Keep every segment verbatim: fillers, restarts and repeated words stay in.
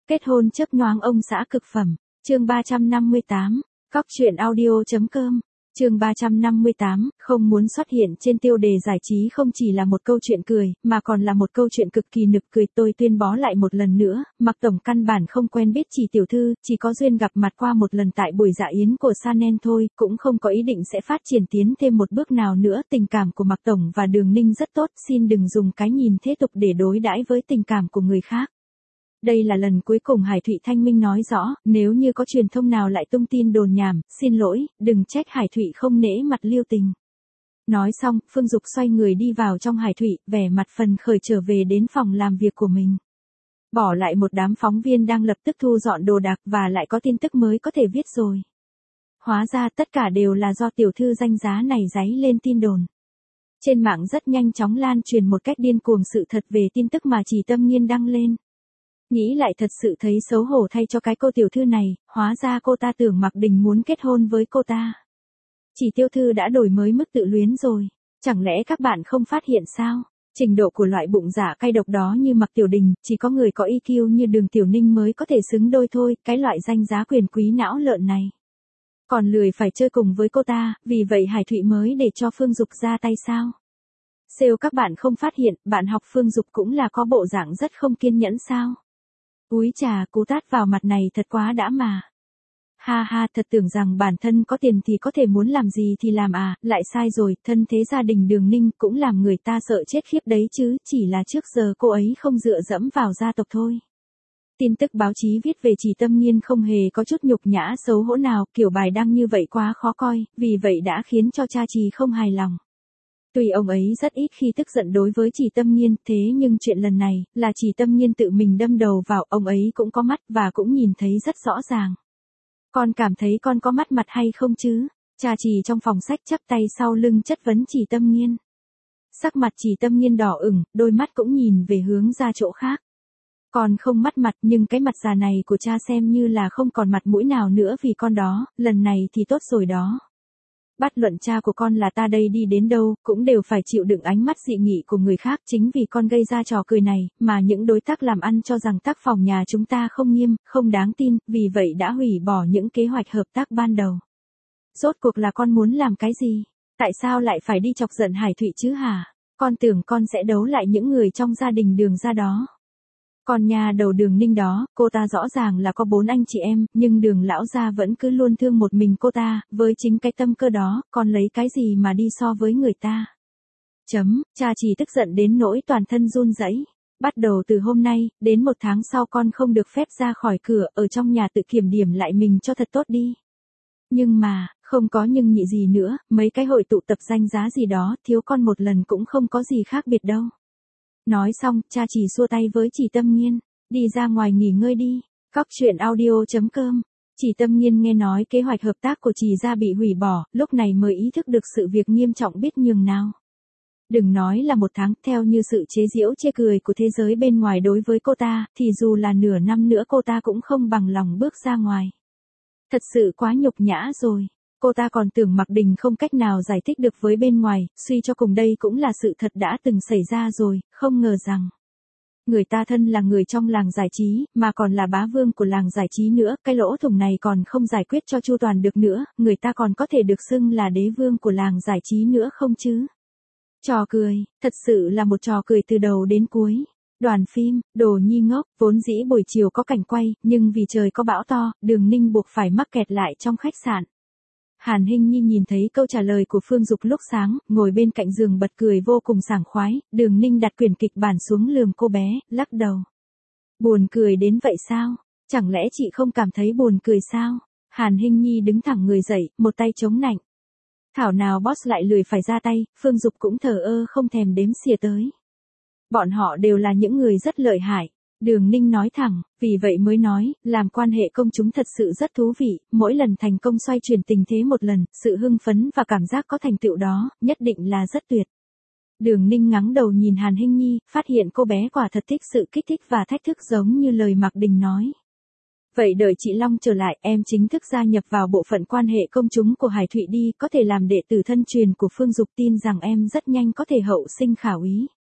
Kết hôn chớp nhoáng ông xã cực phẩm. Chương ba trăm năm mươi tám. Cóc truyện audio.com. Chương ba trăm năm mươi tám, không muốn xuất hiện trên tiêu đề giải trí không chỉ là một câu chuyện cười, mà còn là một câu chuyện cực kỳ nực cười. Tôi tuyên bố lại một lần nữa, Mạc Tổng căn bản không quen biết Chỉ tiểu thư, chỉ có duyên gặp mặt qua một lần tại buổi dạ yến của Chanel thôi, cũng không có ý định sẽ phát triển tiến thêm một bước nào nữa. Tình cảm của Mạc Tổng và Đường Ninh rất tốt, xin đừng dùng cái nhìn thế tục để đối đãi với tình cảm của người khác. Đây là lần cuối cùng Hải Thụy thanh minh nói rõ, nếu như có truyền thông nào lại tung tin đồn nhảm, xin lỗi, đừng trách Hải Thụy không nể mặt lưu tình. Nói xong, Phương Dục xoay người đi vào trong Hải Thụy, vẻ mặt phần khởi trở về đến phòng làm việc của mình. Bỏ lại một đám phóng viên đang lập tức thu dọn đồ đạc và lại có tin tức mới có thể viết rồi. Hóa ra tất cả đều là do tiểu thư danh giá này giấy lên tin đồn. Trên mạng rất nhanh chóng lan truyền một cách điên cuồng sự thật về tin tức mà Chỉ Tâm Nhiên đăng lên. Nghĩ lại thật sự thấy xấu hổ thay cho cái cô tiểu thư này, hóa ra cô ta tưởng Mạc Đình muốn kết hôn với cô ta. Chỉ tiểu thư đã đổi mới mức tự luyến rồi, chẳng lẽ các bạn không phát hiện sao? Trình độ của loại bụng dạ cay độc đó như Mạc Tiểu Đình, chỉ có người có i kiu như Đường Tiểu Ninh mới có thể xứng đôi thôi, cái loại danh giá quyền quý não lợn này. Còn lười phải chơi cùng với cô ta, vì vậy Hải Thụy mới để cho Phương Dục ra tay sao? Sale các bạn không phát hiện, bạn học Phương Dục cũng là có bộ dạng rất không kiên nhẫn sao? Úi chà, cú tát vào mặt này thật quá đã mà. Ha ha, thật tưởng rằng bản thân có tiền thì có thể muốn làm gì thì làm à, lại sai rồi, thân thế gia đình Đường Ninh cũng làm người ta sợ chết khiếp đấy chứ, chỉ là trước giờ cô ấy không dựa dẫm vào gia tộc thôi. Tin tức báo chí viết về Chỉ Tâm Nhiên không hề có chút nhục nhã xấu hổ nào, kiểu bài đăng như vậy quá khó coi, vì vậy đã khiến cho cha Chỉ không hài lòng. Tuy ông ấy rất ít khi tức giận đối với Chỉ Tâm Nhiên, thế nhưng chuyện lần này, là Chỉ Tâm Nhiên tự mình đâm đầu vào, ông ấy cũng có mắt và cũng nhìn thấy rất rõ ràng. Con cảm thấy con có mắt mặt hay không chứ? Cha Chỉ trong phòng sách chắp tay sau lưng chất vấn Chỉ Tâm Nhiên. Sắc mặt Chỉ Tâm Nhiên đỏ ửng, đôi mắt cũng nhìn về hướng ra chỗ khác. Con không mắt mặt nhưng cái mặt già này của cha xem như là không còn mặt mũi nào nữa vì con đó, lần này thì tốt rồi đó. Bắt luận cha của con là ta đây đi đến đâu, cũng đều phải chịu đựng ánh mắt dị nghị của người khác chính vì con gây ra trò cười này, mà những đối tác làm ăn cho rằng tác phòng nhà chúng ta không nghiêm, không đáng tin, vì vậy đã hủy bỏ những kế hoạch hợp tác ban đầu. Rốt cuộc là con muốn làm cái gì? Tại sao lại phải đi chọc giận Hải Thụy chứ hả? Con tưởng con sẽ đấu lại những người trong gia đình Đường ra đó. Còn nhà đầu Đường Ninh đó, cô ta rõ ràng là có bốn anh chị em, nhưng Đường lão gia vẫn cứ luôn thương một mình cô ta, với chính cái tâm cơ đó, còn lấy cái gì mà đi so với người ta. Chấm, cha Chỉ tức giận đến nỗi toàn thân run rẩy. Bắt đầu từ hôm nay, đến một tháng sau con không được phép ra khỏi cửa, ở trong nhà tự kiểm điểm lại mình cho thật tốt đi. Nhưng mà, không có nhưng nhị gì nữa, mấy cái hội tụ tập danh giá gì đó, thiếu con một lần cũng không có gì khác biệt đâu. Nói xong, cha Chỉ xua tay với Chỉ Tâm Nhiên, đi ra ngoài nghỉ ngơi đi. Cóc truyện audio.com. Chỉ Tâm Nhiên nghe nói kế hoạch hợp tác của Chỉ gia bị hủy bỏ, lúc này mới ý thức được sự việc nghiêm trọng biết nhường nào. Đừng nói là một tháng, theo như sự chế giễu chê cười của thế giới bên ngoài đối với cô ta, thì dù là nửa năm nữa cô ta cũng không bằng lòng bước ra ngoài. Thật sự quá nhục nhã rồi. Cô ta còn tưởng Mạc Đình không cách nào giải thích được với bên ngoài, suy cho cùng đây cũng là sự thật đã từng xảy ra rồi, không ngờ rằng. Người ta thân là người trong làng giải trí, mà còn là bá vương của làng giải trí nữa, cái lỗ thủng này còn không giải quyết cho chu toàn được nữa, người ta còn có thể được xưng là đế vương của làng giải trí nữa không chứ? Trò cười, thật sự là một trò cười từ đầu đến cuối. Đoàn phim, Đồ Nhi Ngốc, vốn dĩ buổi chiều có cảnh quay, nhưng vì trời có bão to, Đường Ninh buộc phải mắc kẹt lại trong khách sạn. Hàn Hinh Nhi nhìn thấy câu trả lời của Phương Dục lúc sáng, ngồi bên cạnh giường bật cười vô cùng sảng khoái, Đường Ninh đặt quyển kịch bản xuống lườm cô bé, lắc đầu. Buồn cười đến vậy sao? Chẳng lẽ chị không cảm thấy buồn cười sao? Hàn Hinh Nhi đứng thẳng người dậy, một tay chống nạnh. Thảo nào boss lại lười phải ra tay, Phương Dục cũng thờ ơ không thèm đếm xỉa tới. Bọn họ đều là những người rất lợi hại. Đường Ninh nói thẳng, vì vậy mới nói, làm quan hệ công chúng thật sự rất thú vị, mỗi lần thành công xoay chuyển tình thế một lần, sự hưng phấn và cảm giác có thành tựu đó, nhất định là rất tuyệt. Đường Ninh ngắng đầu nhìn Hàn Hinh Nhi, phát hiện cô bé quả thật thích sự kích thích và thách thức giống như lời Mạc Đình nói. Vậy đợi chị Long trở lại, em chính thức gia nhập vào bộ phận quan hệ công chúng của Hải Thụy đi, có thể làm đệ tử thân truyền của Phương Dục, tin rằng em rất nhanh có thể hậu sinh khả úy.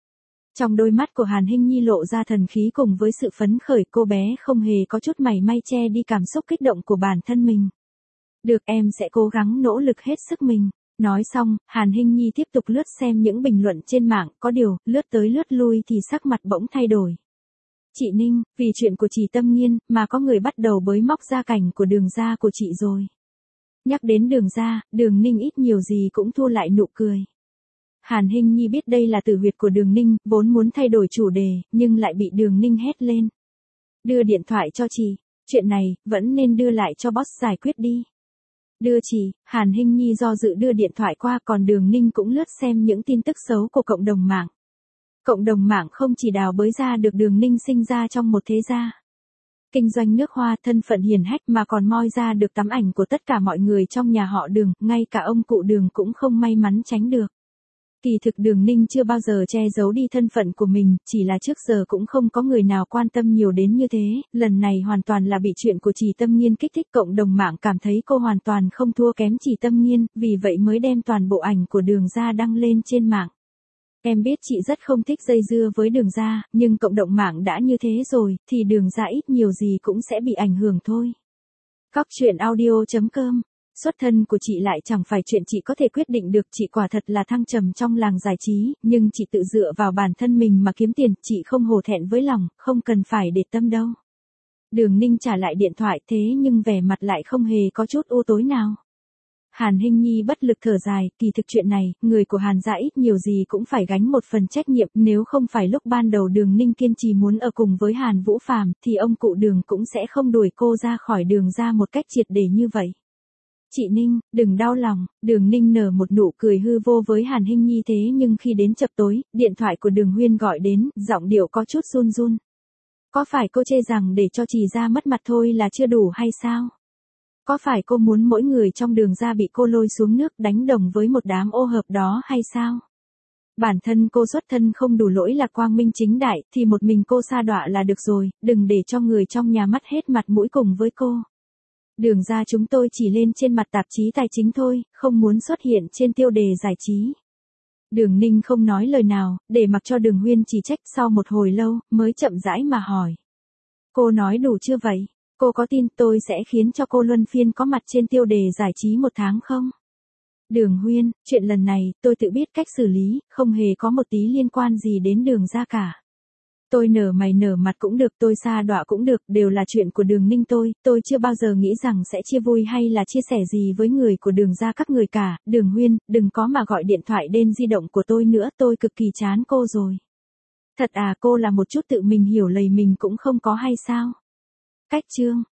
Trong đôi mắt của Hàn Hinh Nhi lộ ra thần khí cùng với sự phấn khởi, cô bé không hề có chút mảy may che đi cảm xúc kích động của bản thân mình. Được, em sẽ cố gắng nỗ lực hết sức mình. Nói xong, Hàn Hinh Nhi tiếp tục lướt xem những bình luận trên mạng, có điều, lướt tới lướt lui thì sắc mặt bỗng thay đổi. Chị Ninh, vì chuyện của chị Tâm Nghiên, mà có người bắt đầu bới móc gia cảnh của Đường gia của chị rồi. Nhắc đến Đường gia, Đường Ninh ít nhiều gì cũng thu lại nụ cười. Hàn Hinh Nhi biết đây là tử huyệt của Đường Ninh, vốn muốn thay đổi chủ đề, nhưng lại bị Đường Ninh hét lên. Đưa điện thoại cho chị, chuyện này, vẫn nên đưa lại cho boss giải quyết đi. Đưa chị, Hàn Hinh Nhi do dự đưa điện thoại qua, còn Đường Ninh cũng lướt xem những tin tức xấu của cộng đồng mạng. Cộng đồng mạng không chỉ đào bới ra được Đường Ninh sinh ra trong một thế gia kinh doanh nước hoa, thân phận hiền hách, mà còn moi ra được tấm ảnh của tất cả mọi người trong nhà họ Đường, ngay cả ông cụ Đường cũng không may mắn tránh được. Kỳ thực Đường Ninh chưa bao giờ che giấu đi thân phận của mình, chỉ là trước giờ cũng không có người nào quan tâm nhiều đến như thế, lần này hoàn toàn là bị chuyện của chị Tâm Nghiên kích thích. Cộng đồng mạng cảm thấy cô hoàn toàn không thua kém chị Tâm Nghiên, vì vậy mới đem toàn bộ ảnh của Đường gia đăng lên trên mạng. Em biết chị rất không thích dây dưa với Đường gia, nhưng cộng đồng mạng đã như thế rồi, thì Đường gia ít nhiều gì cũng sẽ bị ảnh hưởng thôi. Cóc truyện audio chấm com. Xuất thân của chị lại chẳng phải chuyện chị có thể quyết định được, chị quả thật là thăng trầm trong làng giải trí, nhưng chị tự dựa vào bản thân mình mà kiếm tiền, chị không hổ thẹn với lòng, không cần phải để tâm đâu. Đường Ninh trả lại điện thoại, thế nhưng vẻ mặt lại không hề có chút u tối nào. Hàn Hinh Nhi bất lực thở dài, kỳ thực chuyện này, người của Hàn gia ít nhiều gì cũng phải gánh một phần trách nhiệm, nếu không phải lúc ban đầu Đường Ninh kiên trì muốn ở cùng với Hàn Vũ Phàm, thì ông cụ Đường cũng sẽ không đuổi cô ra khỏi Đường gia một cách triệt để như vậy. Chị Ninh, đừng đau lòng. Đường Ninh nở một nụ cười hư vô với Hàn Hinh Nhi, thế nhưng khi đến chập tối, điện thoại của Đường Huyên gọi đến, giọng điệu có chút run run. Có phải cô chê rằng để cho chị ra mất mặt thôi là chưa đủ hay sao? Có phải cô muốn mỗi người trong Đường gia bị cô lôi xuống nước đánh đồng với một đám ô hợp đó hay sao? Bản thân cô xuất thân không đủ lỗi là quang minh chính đại, thì một mình cô sa đọa là được rồi, đừng để cho người trong nhà mất hết mặt mũi cùng với cô. Đường gia chúng tôi chỉ lên trên mặt tạp chí tài chính thôi, không muốn xuất hiện trên tiêu đề giải trí. Đường Ninh không nói lời nào, để mặc cho Đường Huyên chỉ trách. Sau một hồi lâu, mới chậm rãi mà hỏi. Cô nói đủ chưa vậy? Cô có tin tôi sẽ khiến cho cô luân phiên có mặt trên tiêu đề giải trí một tháng không? Đường Huyên, chuyện lần này, tôi tự biết cách xử lý, không hề có một tí liên quan gì đến Đường gia cả. Tôi nở mày nở mặt cũng được, tôi sa đọa cũng được, đều là chuyện của Đường Ninh tôi, tôi chưa bao giờ nghĩ rằng sẽ chia vui hay là chia sẻ gì với người của Đường gia các người cả. Đường Huyên, đừng có mà gọi điện thoại đến di động của tôi nữa, tôi cực kỳ chán cô rồi. Thật à, cô là một chút tự mình hiểu lầy mình cũng không có hay sao? Cách chương